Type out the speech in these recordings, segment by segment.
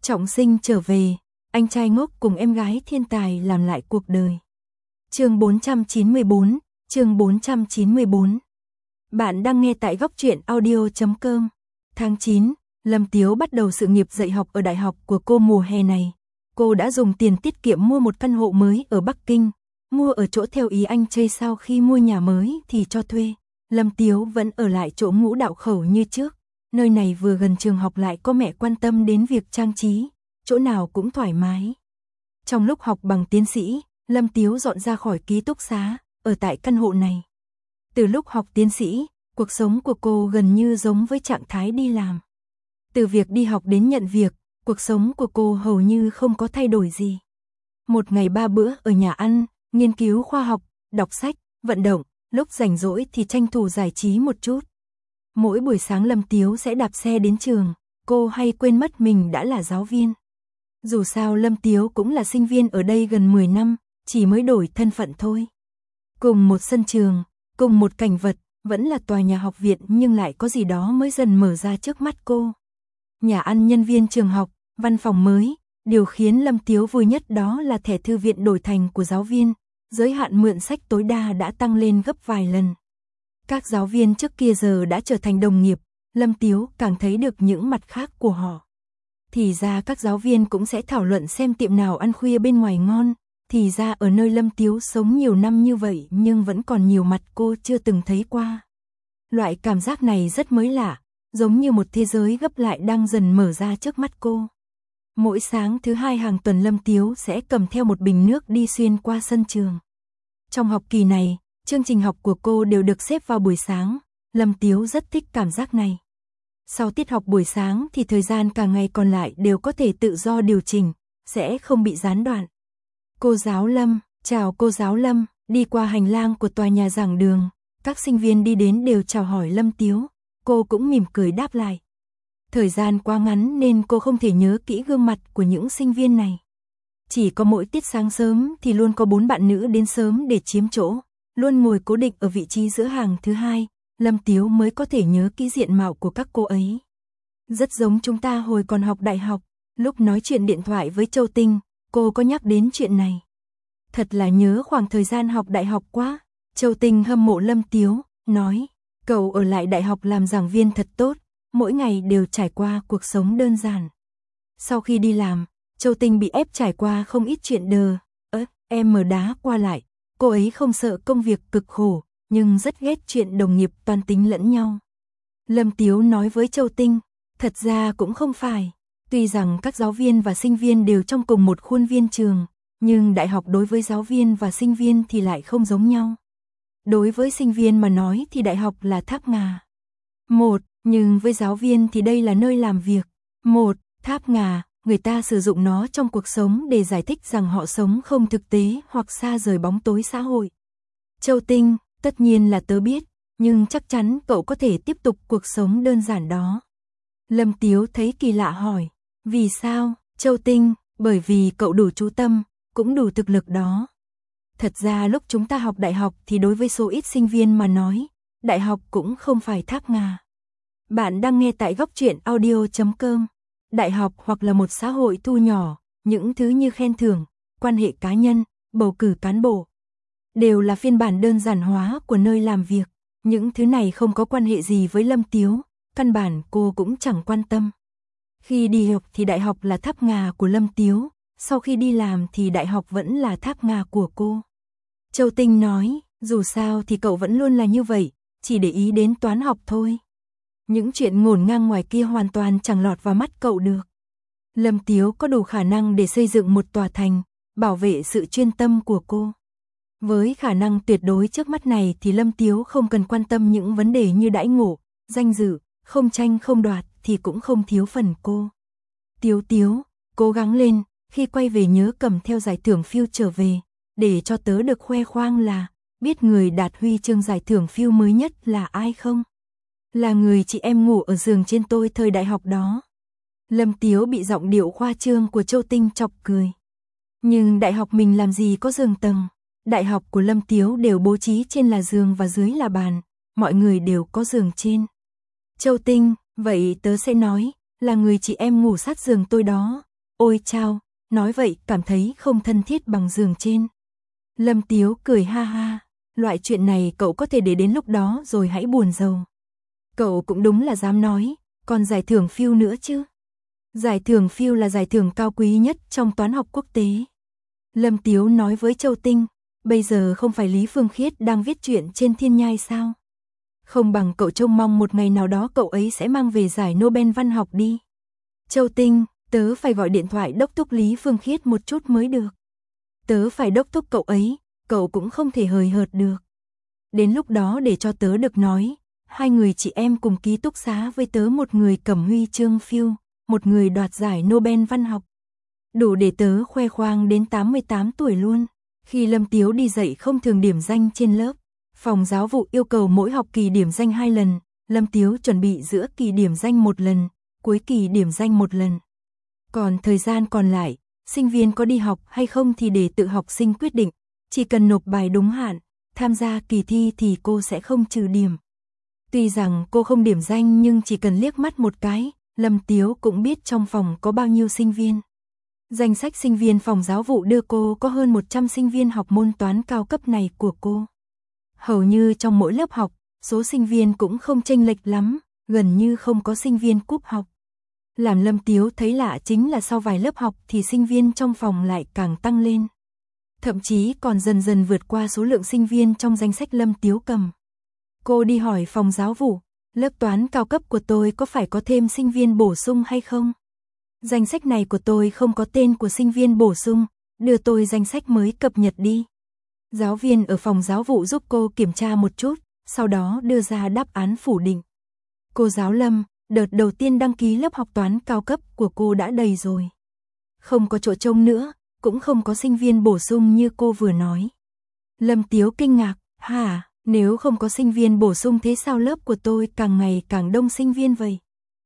Trọng sinh trở về, anh trai ngốc cùng em gái thiên tài làm lại cuộc đời. Chương 494, chương 494. Bạn đang nghe tại góc truyện audio.com. Tháng 9, Lâm Tiếu bắt đầu sự nghiệp dạy học ở đại học của cô mùa hè này. Cô đã dùng tiền tiết kiệm mua một căn hộ mới ở Bắc Kinh, mua ở chỗ theo ý anh chơi, sau khi mua nhà mới thì cho thuê. Lâm Tiếu vẫn ở lại chỗ Ngũ Đạo Khẩu như trước. Nơi này vừa gần trường học lại có mẹ quan tâm đến việc trang trí, chỗ nào cũng thoải mái. Trong lúc học bằng tiến sĩ, Lâm Tiếu dọn ra khỏi ký túc xá, ở tại căn hộ này. Từ lúc học tiến sĩ, cuộc sống của cô gần như giống với trạng thái đi làm. Từ việc đi học đến nhận việc, cuộc sống của cô hầu như không có thay đổi gì. Một ngày 3 bữa ở nhà ăn, nghiên cứu khoa học, đọc sách, vận động, lúc rảnh rỗi thì tranh thủ giải trí một chút. Mỗi buổi sáng Lâm Tiếu sẽ đạp xe đến trường, cô hay quên mất mình đã là giáo viên. Dù sao Lâm Tiếu cũng là sinh viên ở đây gần 10 năm, chỉ mới đổi thân phận thôi. Cùng một sân trường, cùng một cảnh vật, vẫn là tòa nhà học viện nhưng lại có gì đó mới dần mở ra trước mắt cô. Nhà ăn nhân viên trường học, văn phòng mới, điều khiến Lâm Tiếu vui nhất đó là thẻ thư viện đổi thành của giáo viên, giới hạn mượn sách tối đa đã tăng lên gấp vài lần. Các giáo viên trước kia giờ đã trở thành đồng nghiệp, Lâm Tiếu càng thấy được những mặt khác của họ. Thì ra các giáo viên cũng sẽ thảo luận xem tiệm nào ăn khuya bên ngoài ngon, thì ra ở nơi Lâm Tiếu sống nhiều năm như vậy nhưng vẫn còn nhiều mặt cô chưa từng thấy qua. Loại cảm giác này rất mới lạ, giống như một thế giới gấp lại đang dần mở ra trước mắt cô. Mỗi sáng thứ hai hàng tuần Lâm Tiếu sẽ cầm theo một bình nước đi xuyên qua sân trường. Trong học kỳ này, chương trình học của cô đều được xếp vào buổi sáng, Lâm Tiếu rất thích cảm giác này. Sau tiết học buổi sáng thì thời gian cả ngày còn lại đều có thể tự do điều chỉnh, sẽ không bị gián đoạn. Cô giáo Lâm, chào cô giáo Lâm, đi qua hành lang của tòa nhà giảng đường, các sinh viên đi đến đều chào hỏi Lâm Tiếu, cô cũng mỉm cười đáp lại. Thời gian quá ngắn nên cô không thể nhớ kỹ gương mặt của những sinh viên này. Chỉ có mỗi tiết sáng sớm thì luôn có 4 bạn nữ đến sớm để chiếm chỗ, luôn ngồi cố định ở vị trí giữa hàng thứ hai, Lâm Tiếu mới có thể nhớ kỹ diện mạo của các cô ấy. Rất giống chúng ta hồi còn học đại học, lúc nói chuyện điện thoại với Châu Tinh, cô có nhắc đến chuyện này. Thật là nhớ khoảng thời gian học đại học quá. Châu Tinh hâm mộ Lâm Tiếu, nói, cậu ở lại đại học làm giảng viên thật tốt, mỗi ngày đều trải qua cuộc sống đơn giản. Sau khi đi làm, Châu Tinh bị ép trải qua không ít chuyện em mở đá qua lại. Cô ấy không sợ công việc cực khổ, nhưng rất ghét chuyện đồng nghiệp toan tính lẫn nhau. Lâm Tiếu nói với Châu Tinh, thật ra cũng không phải. Tuy rằng các giáo viên và sinh viên đều trong cùng một khuôn viên trường, nhưng đại học đối với giáo viên và sinh viên thì lại không giống nhau. Đối với sinh viên mà nói thì đại học là tháp ngà. Nhưng với giáo viên thì đây là nơi làm việc. Tháp ngà, người ta sử dụng nó trong cuộc sống để giải thích rằng họ sống không thực tế hoặc xa rời bóng tối xã hội. Châu Tinh, tất nhiên là tớ biết, nhưng chắc chắn cậu có thể tiếp tục cuộc sống đơn giản đó. Lâm Tiếu thấy kỳ lạ hỏi, vì sao? Châu Tinh, bởi vì cậu đủ chú tâm, cũng đủ thực lực đó. Thật ra lúc chúng ta học đại học thì đối với số ít sinh viên mà nói, đại học cũng không phải tháp ngà. Bạn đang nghe tại góc truyện audio.com. Đại học hoặc là một xã hội thu nhỏ, những thứ như khen thưởng, quan hệ cá nhân, bầu cử cán bộ, đều là phiên bản đơn giản hóa của nơi làm việc. Những thứ này không có quan hệ gì với Lâm Tiếu, căn bản cô cũng chẳng quan tâm. Khi đi học thì đại học là tháp ngà của Lâm Tiếu, sau khi đi làm thì đại học vẫn là tháp ngà của cô. Châu Tinh nói, dù sao thì cậu vẫn luôn là như vậy, chỉ để ý đến toán học thôi. Những chuyện ngổn ngang ngoài kia hoàn toàn chẳng lọt vào mắt cậu được. Lâm Tiếu có đủ khả năng để xây dựng một tòa thành, bảo vệ sự chuyên tâm của cô. Với khả năng tuyệt đối trước mắt này thì Lâm Tiếu không cần quan tâm những vấn đề như đãi ngộ, danh dự, không tranh không đoạt thì cũng không thiếu phần cô. Tiếu, cố gắng lên, khi quay về nhớ cầm theo giải thưởng phiêu trở về, để cho tớ được khoe khoang là, biết người đạt huy chương giải thưởng phiêu mới nhất là ai không? Là người chị em ngủ ở giường trên tôi thời đại học đó. Lâm Tiếu bị giọng điệu khoa trương của Châu Tinh chọc cười. Nhưng đại học mình làm gì có giường tầng. Đại học của Lâm Tiếu đều bố trí trên là giường và dưới là bàn, mọi người đều có giường trên. Châu Tinh, vậy tớ sẽ nói, là người chị em ngủ sát giường tôi đó, ôi chao, nói vậy cảm thấy không thân thiết bằng giường trên. Lâm Tiếu cười ha ha, loại chuyện này cậu có thể để đến lúc đó rồi hãy buồn rầu. Cậu cũng đúng là dám nói, còn giải thưởng phiêu nữa chứ. Giải thưởng phiêu là giải thưởng cao quý nhất trong toán học quốc tế. Lâm Tiếu nói với Châu Tinh, bây giờ không phải Lý Phương Khiết đang viết truyện trên Thiên Nhai sao? Không bằng cậu trông mong một ngày nào đó cậu ấy sẽ mang về giải Nobel văn học đi. Châu Tinh, tớ phải gọi điện thoại đốc thúc Lý Phương Khiết một chút mới được. Tớ phải đốc thúc cậu ấy, cậu cũng không thể hời hợt được. Đến lúc đó để cho tớ được nói, hai người chị em cùng ký túc xá với tớ, một người cầm huy chương phiêu, một người đoạt giải Nobel văn học. Đủ để tớ khoe khoang đến 88 tuổi luôn. Khi Lâm Tiếu đi dạy không thường điểm danh trên lớp, phòng giáo vụ yêu cầu mỗi học kỳ điểm danh 2 lần, Lâm Tiếu chuẩn bị giữa kỳ điểm danh 1 lần, cuối kỳ điểm danh 1 lần. Còn thời gian còn lại, sinh viên có đi học hay không thì để tự học sinh quyết định, chỉ cần nộp bài đúng hạn, tham gia kỳ thi thì cô sẽ không trừ điểm. Tuy rằng cô không điểm danh nhưng chỉ cần liếc mắt một cái, Lâm Tiếu cũng biết trong phòng có bao nhiêu sinh viên. Danh sách sinh viên phòng giáo vụ đưa cô có hơn 100 sinh viên học môn toán cao cấp này của cô. Hầu như trong mỗi lớp học, số sinh viên cũng không chênh lệch lắm, gần như không có sinh viên cúp học. Làm Lâm Tiếu thấy lạ chính là sau vài lớp học thì sinh viên trong phòng lại càng tăng lên. Thậm chí còn dần dần vượt qua số lượng sinh viên trong danh sách Lâm Tiếu cầm. Cô đi hỏi phòng giáo vụ, lớp toán cao cấp của tôi có phải có thêm sinh viên bổ sung hay không? Danh sách này của tôi không có tên của sinh viên bổ sung, đưa tôi danh sách mới cập nhật đi. Giáo viên ở phòng giáo vụ giúp cô kiểm tra một chút, sau đó đưa ra đáp án phủ định. Cô giáo Lâm, đợt đầu tiên đăng ký lớp học toán cao cấp của cô đã đầy rồi. Không có chỗ trống nữa, cũng không có sinh viên bổ sung như cô vừa nói. Lâm Tiếu kinh ngạc, hả, nếu không có sinh viên bổ sung thế sao lớp của tôi càng ngày càng đông sinh viên vậy?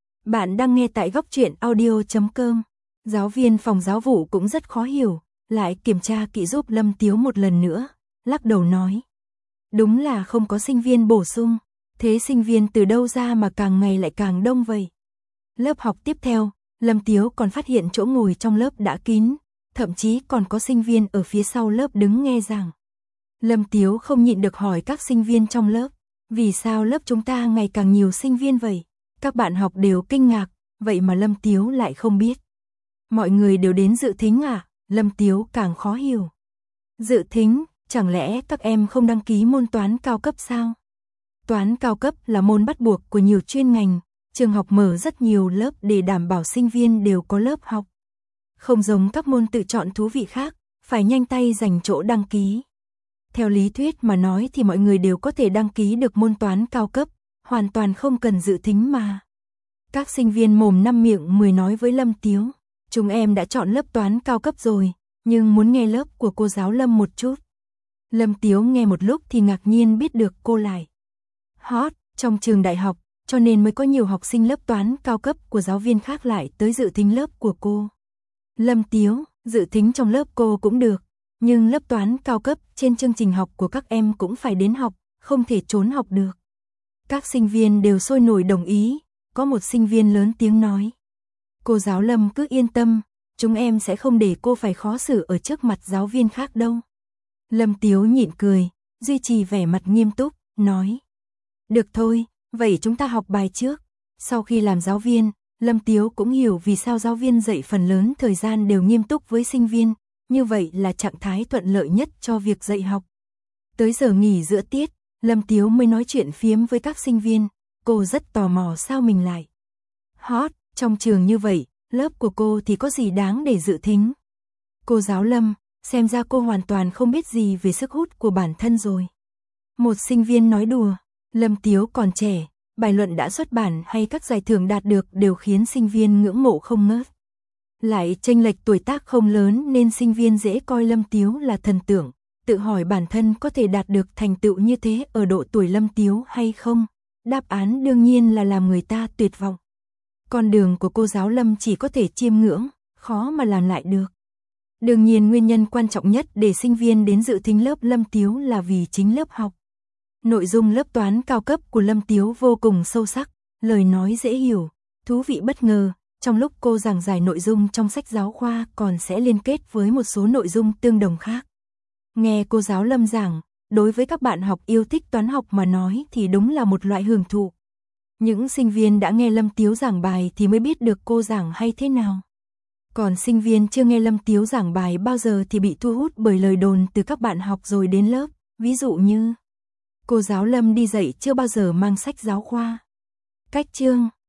Bạn đang nghe tại góc truyện audio.com. Giáo viên phòng giáo vụ cũng rất khó hiểu, lại kiểm tra kỹ giúp Lâm Tiếu một lần nữa, lắc đầu nói. Đúng là không có sinh viên bổ sung, thế sinh viên từ đâu ra mà càng ngày lại càng đông vậy? Lớp học tiếp theo, Lâm Tiếu còn phát hiện chỗ ngồi trong lớp đã kín, thậm chí còn có sinh viên ở phía sau lớp đứng nghe giảng. Lâm Tiếu không nhịn được hỏi các sinh viên trong lớp, vì sao lớp chúng ta ngày càng nhiều sinh viên vậy? Các bạn học đều kinh ngạc, vậy mà Lâm Tiếu lại không biết. Mọi người đều đến dự thính à? Lâm Tiếu càng khó hiểu. Dự thính, chẳng lẽ các em không đăng ký môn toán cao cấp sao? Toán cao cấp là môn bắt buộc của nhiều chuyên ngành, trường học mở rất nhiều lớp để đảm bảo sinh viên đều có lớp học. Không giống các môn tự chọn thú vị khác, phải nhanh tay giành chỗ đăng ký. Theo lý thuyết mà nói thì mọi người đều có thể đăng ký được môn toán cao cấp, hoàn toàn không cần dự thính mà. Các sinh viên mồm năm miệng mười nói với Lâm Tiếu, chúng em đã chọn lớp toán cao cấp rồi, nhưng muốn nghe lớp của cô giáo Lâm một chút. Lâm Tiếu nghe một lúc thì ngạc nhiên biết được cô lại hot trong trường đại học, cho nên mới có nhiều học sinh lớp toán cao cấp của giáo viên khác lại tới dự thính lớp của cô. Lâm Tiếu, dự thính trong lớp cô cũng được, nhưng lớp toán cao cấp trên chương trình học của các em cũng phải đến học, không thể trốn học được. Các sinh viên đều sôi nổi đồng ý, có một sinh viên lớn tiếng nói. Cô giáo Lâm cứ yên tâm, chúng em sẽ không để cô phải khó xử ở trước mặt giáo viên khác đâu. Lâm Tiếu nhịn cười, duy trì vẻ mặt nghiêm túc, nói. Được thôi, vậy chúng ta học bài trước. Sau khi làm giáo viên, Lâm Tiếu cũng hiểu vì sao giáo viên dạy phần lớn thời gian đều nghiêm túc với sinh viên, như vậy là trạng thái thuận lợi nhất cho việc dạy học. Tới giờ nghỉ giữa tiết, Lâm Tiếu mới nói chuyện phiếm với các sinh viên, cô rất tò mò sao mình lại hot trong trường như vậy, lớp của cô thì có gì đáng để dự thính. Cô giáo Lâm, xem ra cô hoàn toàn không biết gì về sức hút của bản thân rồi. Một sinh viên nói đùa, Lâm Tiếu còn trẻ, bài luận đã xuất bản hay các giải thưởng đạt được đều khiến sinh viên ngưỡng mộ không ngớt. Lại chênh lệch tuổi tác không lớn nên sinh viên dễ coi Lâm Tiếu là thần tượng, tự hỏi bản thân có thể đạt được thành tựu như thế ở độ tuổi Lâm Tiếu hay không. Đáp án đương nhiên là làm người ta tuyệt vọng. Con đường của cô giáo Lâm chỉ có thể chiêm ngưỡng, khó mà làm lại được. Đương nhiên nguyên nhân quan trọng nhất để sinh viên đến dự thính lớp Lâm Tiếu là vì chính lớp học. Nội dung lớp toán cao cấp của Lâm Tiếu vô cùng sâu sắc, lời nói dễ hiểu, thú vị bất ngờ, Trong lúc cô giảng giải nội dung trong sách giáo khoa còn sẽ liên kết với một số nội dung tương đồng khác. Nghe cô giáo Lâm giảng, đối với các bạn học yêu thích toán học mà nói thì đúng là một loại hưởng thụ. Những sinh viên đã nghe Lâm Tiếu giảng bài thì mới biết được cô giảng hay thế nào. Còn sinh viên chưa nghe Lâm Tiếu giảng bài bao giờ thì bị thu hút bởi lời đồn từ các bạn học rồi đến lớp, ví dụ như cô giáo Lâm đi dạy chưa bao giờ mang sách giáo khoa. Cách chương